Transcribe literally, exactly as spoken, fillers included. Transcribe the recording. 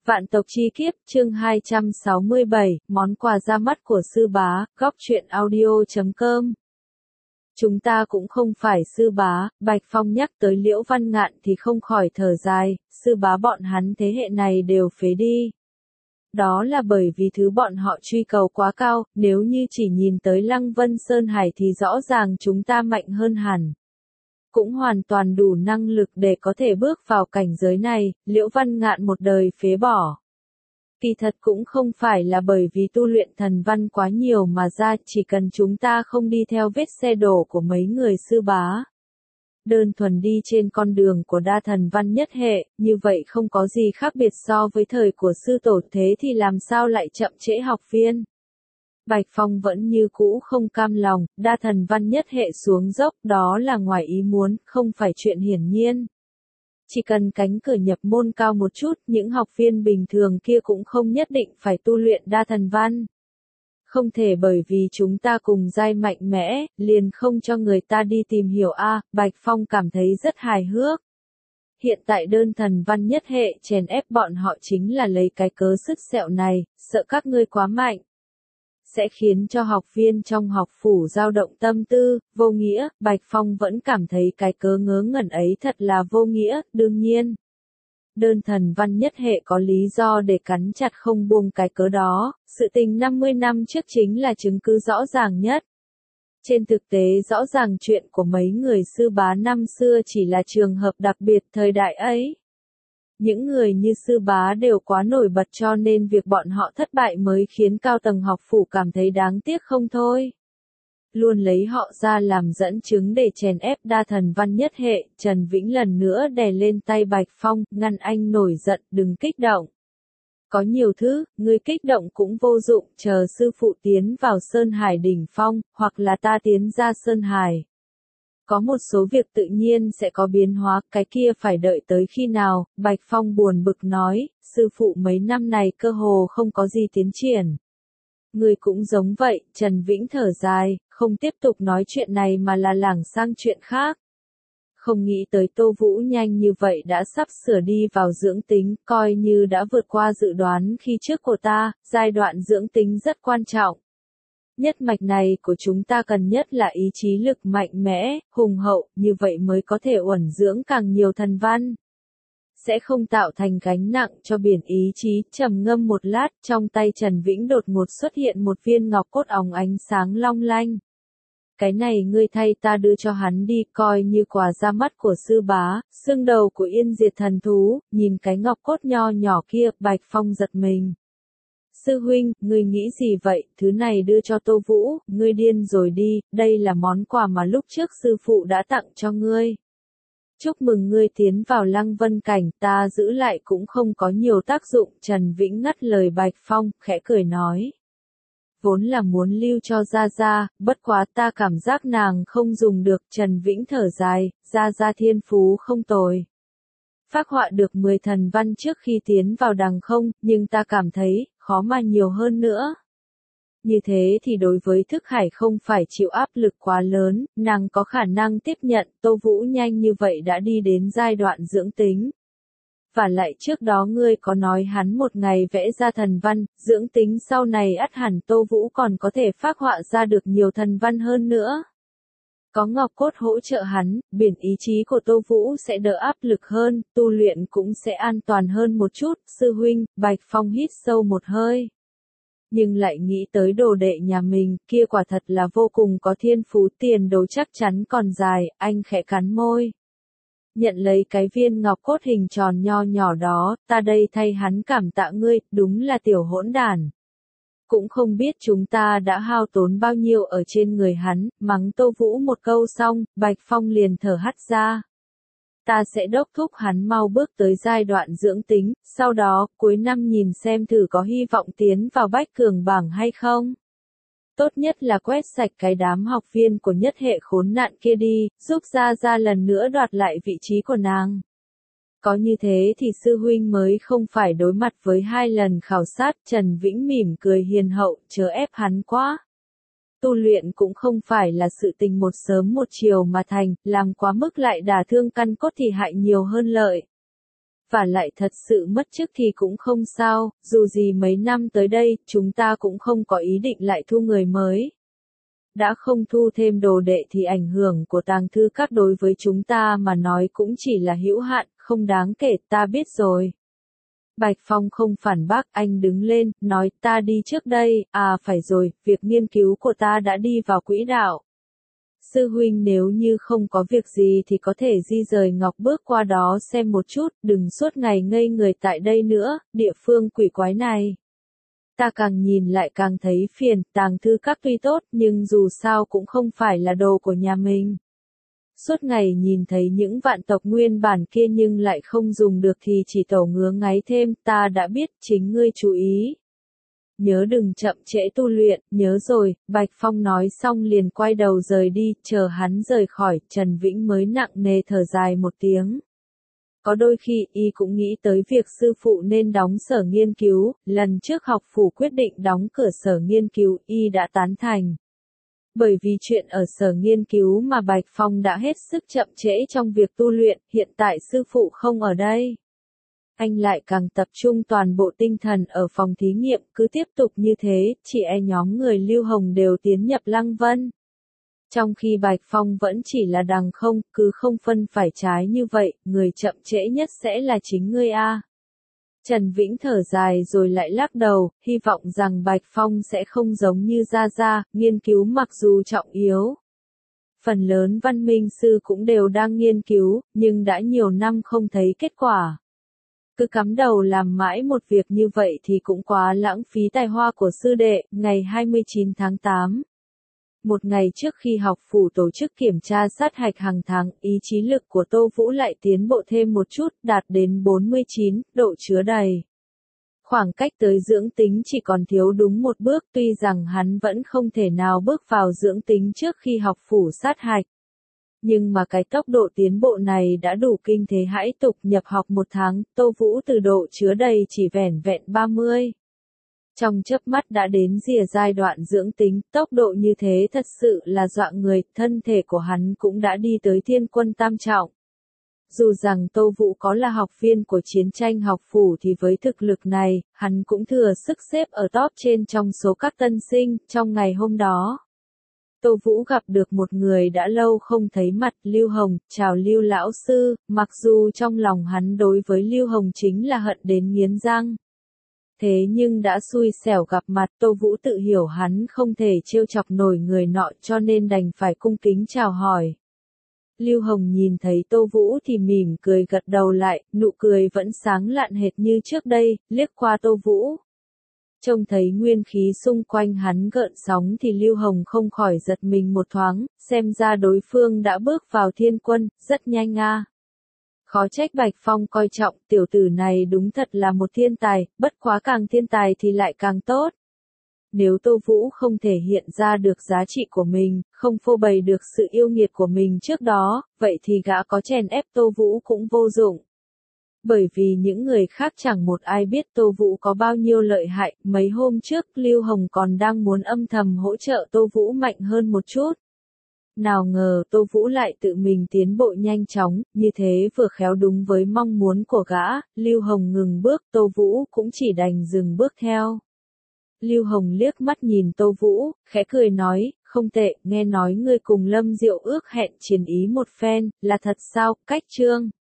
Vạn tộc chi kiếp, chương hai trăm sáu mươi bảy, món quà ra mắt của sư bá, góc truyện audio chấm com. Chúng ta cũng không phải sư bá, Bạch Phong nhắc tới Liễu Văn Ngạn thì không khỏi thở dài, sư bá bọn hắn thế hệ này đều phế đi. Đó là bởi vì thứ bọn họ truy cầu quá cao, nếu như chỉ nhìn tới Lăng Vân Sơn Hải thì rõ ràng chúng ta mạnh hơn hẳn. Cũng hoàn toàn đủ năng lực để có thể bước vào cảnh giới này, Liễu Văn Ngạn một đời phế bỏ. Kỳ thật cũng không phải là bởi vì tu luyện thần văn quá nhiều mà ra, chỉ cần chúng ta không đi theo vết xe đổ của mấy người sư bá. Đơn thuần đi trên con đường của đa thần văn nhất hệ, như vậy không có gì khác biệt so với thời của sư tổ, thế thì làm sao lại chậm trễ học viên. Bạch Phong vẫn như cũ không cam lòng, đa thần văn nhất hệ xuống dốc, đó là ngoài ý muốn, không phải chuyện hiển nhiên. Chỉ cần cánh cửa nhập môn cao một chút, những học viên bình thường kia cũng không nhất định phải tu luyện đa thần văn. Không thể bởi vì chúng ta cùng giai mạnh mẽ, liền không cho người ta đi tìm hiểu a. Bạch Phong cảm thấy rất hài hước. Hiện tại đơn thần văn nhất hệ chèn ép bọn họ chính là lấy cái cớ sứt sẹo này, sợ các ngươi quá mạnh. Sẽ khiến cho học viên trong học phủ dao động tâm tư, vô nghĩa, Bạch Phong vẫn cảm thấy cái cớ ngớ ngẩn ấy thật là vô nghĩa, đương nhiên. Đơn thần văn nhất hệ có lý do để cắn chặt không buông cái cớ đó, sự tình năm mươi năm trước chính là chứng cứ rõ ràng nhất. Trên thực tế rõ ràng chuyện của mấy người sư bá năm xưa chỉ là trường hợp đặc biệt thời đại ấy. Những người như sư bá đều quá nổi bật cho nên việc bọn họ thất bại mới khiến cao tầng học phủ cảm thấy đáng tiếc không thôi. Luôn lấy họ ra làm dẫn chứng để chèn ép đa thần văn nhất hệ, Trần Vĩnh lần nữa đè lên tay Bạch Phong, ngăn anh nổi giận, đừng kích động. Có nhiều thứ, người kích động cũng vô dụng, chờ sư phụ tiến vào Sơn Hải đỉnh phong, hoặc là ta tiến ra Sơn Hải. Có một số việc tự nhiên sẽ có biến hóa, cái kia phải đợi tới khi nào, Bạch Phong buồn bực nói, sư phụ mấy năm này cơ hồ không có gì tiến triển. Người cũng giống vậy, Trần Vĩnh thở dài, không tiếp tục nói chuyện này mà là lảng sang chuyện khác. Không nghĩ tới Tô Vũ nhanh như vậy đã sắp sửa đi vào dưỡng tính, coi như đã vượt qua dự đoán khi trước của ta, giai đoạn dưỡng tính rất quan trọng. Nhất mạch này của chúng ta cần nhất là ý chí lực mạnh mẽ, hùng hậu, như vậy mới có thể uẩn dưỡng càng nhiều thần văn. Sẽ không tạo thành gánh nặng cho biển ý chí, trầm ngâm một lát, trong tay Trần Vĩnh đột ngột xuất hiện một viên ngọc cốt óng ánh sáng long lanh. Cái này ngươi thay ta đưa cho hắn đi, coi như quà ra mắt của sư bá, xương đầu của Yên Diệt thần thú, nhìn cái ngọc cốt nho nhỏ kia, Bạch Phong giật mình. Sư huynh, ngươi nghĩ gì vậy, thứ này đưa cho Tô Vũ, ngươi điên rồi đi, đây là món quà mà lúc trước sư phụ đã tặng cho ngươi. Chúc mừng ngươi tiến vào Lăng Vân cảnh, ta giữ lại cũng không có nhiều tác dụng, Trần Vĩnh ngắt lời Bạch Phong, khẽ cười nói. Vốn là muốn lưu cho Gia Gia, bất quá ta cảm giác nàng không dùng được, Trần Vĩnh thở dài, Gia Gia thiên phú không tồi. Phác họa được mười thần văn trước khi tiến vào đằng không, nhưng ta cảm thấy, khó mà nhiều hơn nữa. Như thế thì đối với thức hải không phải chịu áp lực quá lớn, nàng có khả năng tiếp nhận, Tô Vũ nhanh như vậy đã đi đến giai đoạn dưỡng tính. Và lại trước đó ngươi có nói hắn một ngày vẽ ra thần văn, dưỡng tính sau này ắt hẳn Tô Vũ còn có thể phác họa ra được nhiều thần văn hơn nữa. Có ngọc cốt hỗ trợ hắn, biển ý chí của Tô Vũ sẽ đỡ áp lực hơn, tu luyện cũng sẽ an toàn hơn một chút, sư huynh, Bạch Phong hít sâu một hơi. Nhưng lại nghĩ tới đồ đệ nhà mình, kia quả thật là vô cùng có thiên phú, tiền đồ chắc chắn còn dài, anh khẽ cắn môi. Nhận lấy cái viên ngọc cốt hình tròn nho nhỏ đó, ta đây thay hắn cảm tạ ngươi, đúng là tiểu hỗn đản. Cũng không biết chúng ta đã hao tốn bao nhiêu ở trên người hắn, mắng Tô Vũ một câu xong, Bạch Phong liền thở hắt ra. Ta sẽ đốc thúc hắn mau bước tới giai đoạn dưỡng tính, sau đó, cuối năm nhìn xem thử có hy vọng tiến vào bách cường bảng hay không. Tốt nhất là quét sạch cái đám học viên của nhất hệ khốn nạn kia đi, giúp Gia Gia lần nữa đoạt lại vị trí của nàng. Có như thế thì sư huynh mới không phải đối mặt với hai lần khảo sát, Trần Vĩnh mỉm cười hiền hậu, chớ ép hắn quá. Tu luyện cũng không phải là sự tình một sớm một chiều mà thành, làm quá mức lại đả thương căn cốt thì hại nhiều hơn lợi. và lại thật sự mất chức thì cũng không sao, dù gì mấy năm tới đây, chúng ta cũng không có ý định lại thu người mới. Đã không thu thêm đồ đệ thì ảnh hưởng của tàng thư các đối với chúng ta mà nói cũng chỉ là hữu hạn, không đáng kể, ta biết rồi. Bạch Phong không phản bác, anh đứng lên, nói ta đi trước đây, à phải rồi, việc nghiên cứu của ta đã đi vào quỹ đạo. Sư huynh nếu như không có việc gì thì có thể di rời Ngọc bước qua đó xem một chút, đừng suốt ngày ngây người tại đây nữa, địa phương quỷ quái này. Ta càng nhìn lại càng thấy phiền, tàng thư các tuy tốt nhưng dù sao cũng không phải là đồ của nhà mình. Suốt ngày nhìn thấy những vạn tộc nguyên bản kia nhưng lại không dùng được thì chỉ tổ ngứa ngáy thêm, ta đã biết, chính ngươi chú ý. Nhớ đừng chậm trễ tu luyện, nhớ rồi, Bạch Phong nói xong liền quay đầu rời đi, chờ hắn rời khỏi, Trần Vĩnh mới nặng nề thở dài một tiếng. Có đôi khi y cũng nghĩ tới việc sư phụ nên đóng sở nghiên cứu, lần trước học phủ quyết định đóng cửa sở nghiên cứu y đã tán thành. Bởi vì chuyện ở sở nghiên cứu mà Bạch Phong đã hết sức chậm trễ trong việc tu luyện, hiện tại sư phụ không ở đây. Anh lại càng tập trung toàn bộ tinh thần ở phòng thí nghiệm, cứ tiếp tục như thế, chỉ e nhóm người Lưu Hồng đều tiến nhập Lăng Vân. Trong khi Bạch Phong vẫn chỉ là đằng không, cứ không phân phải trái như vậy, người chậm trễ nhất sẽ là chính ngươi a. Trần Vĩnh thở dài rồi lại lắc đầu, hy vọng rằng Bạch Phong sẽ không giống như Gia Gia, nghiên cứu mặc dù trọng yếu. Phần lớn văn minh sư cũng đều đang nghiên cứu, nhưng đã nhiều năm không thấy kết quả. Cứ cắm đầu làm mãi một việc như vậy thì cũng quá lãng phí tài hoa của sư đệ. Ngày hai mươi chín tháng tám. Một ngày trước khi học phủ tổ chức kiểm tra sát hạch hàng tháng, ý chí lực của Tô Vũ lại tiến bộ thêm một chút, đạt đến bốn mươi chín, độ chứa đầy. Khoảng cách tới dưỡng tính chỉ còn thiếu đúng một bước, tuy rằng hắn vẫn không thể nào bước vào dưỡng tính trước khi học phủ sát hạch. Nhưng mà cái tốc độ tiến bộ này đã đủ kinh thế hãi tục. Nhập học một tháng, Tô Vũ từ độ chứa đầy chỉ vẻn vẹn ba mươi. Trong chớp mắt đã đến rìa giai đoạn dưỡng tính, tốc độ như thế thật sự là dọa người, thân thể của hắn cũng đã đi tới thiên quân tam trọng. Dù rằng Tô Vũ có là học viên của chiến tranh học phủ thì với thực lực này, hắn cũng thừa sức xếp ở top trên trong số các tân sinh. Trong ngày hôm đó, Tô Vũ gặp được một người đã lâu không thấy mặt, Lưu Hồng. Chào Lưu lão sư, mặc dù trong lòng hắn đối với Lưu Hồng chính là hận đến nghiến răng. Thế nhưng đã xui xẻo gặp mặt, Tô Vũ tự hiểu hắn không thể trêu chọc nổi người nọ cho nên đành phải cung kính chào hỏi. Lưu Hồng nhìn thấy Tô Vũ thì mỉm cười gật đầu lại, nụ cười vẫn sáng lạn hệt như trước đây, liếc qua Tô Vũ. Trông thấy nguyên khí xung quanh hắn gợn sóng thì Lưu Hồng không khỏi giật mình một thoáng, xem ra đối phương đã bước vào thiên quân, rất nhanh a. À. Khó trách Bạch Phong coi trọng, tiểu tử này đúng thật là một thiên tài, bất quá càng thiên tài thì lại càng tốt. Nếu Tô Vũ không thể hiện ra được giá trị của mình, không phô bày được sự yêu nghiệt của mình trước đó, vậy thì gã có chèn ép Tô Vũ cũng vô dụng. Bởi vì những người khác chẳng một ai biết Tô Vũ có bao nhiêu lợi hại, mấy hôm trước Lưu Hồng còn đang muốn âm thầm hỗ trợ Tô Vũ mạnh hơn một chút. Nào ngờ Tô Vũ lại tự mình tiến bộ nhanh chóng, như thế vừa khéo đúng với mong muốn của gã. Lưu Hồng ngừng bước, Tô Vũ cũng chỉ đành dừng bước theo. Lưu Hồng liếc mắt nhìn Tô Vũ, khẽ cười nói, không tệ, nghe nói ngươi cùng Lâm Diệu ước hẹn chiến ý một phen, là thật sao? Cách chương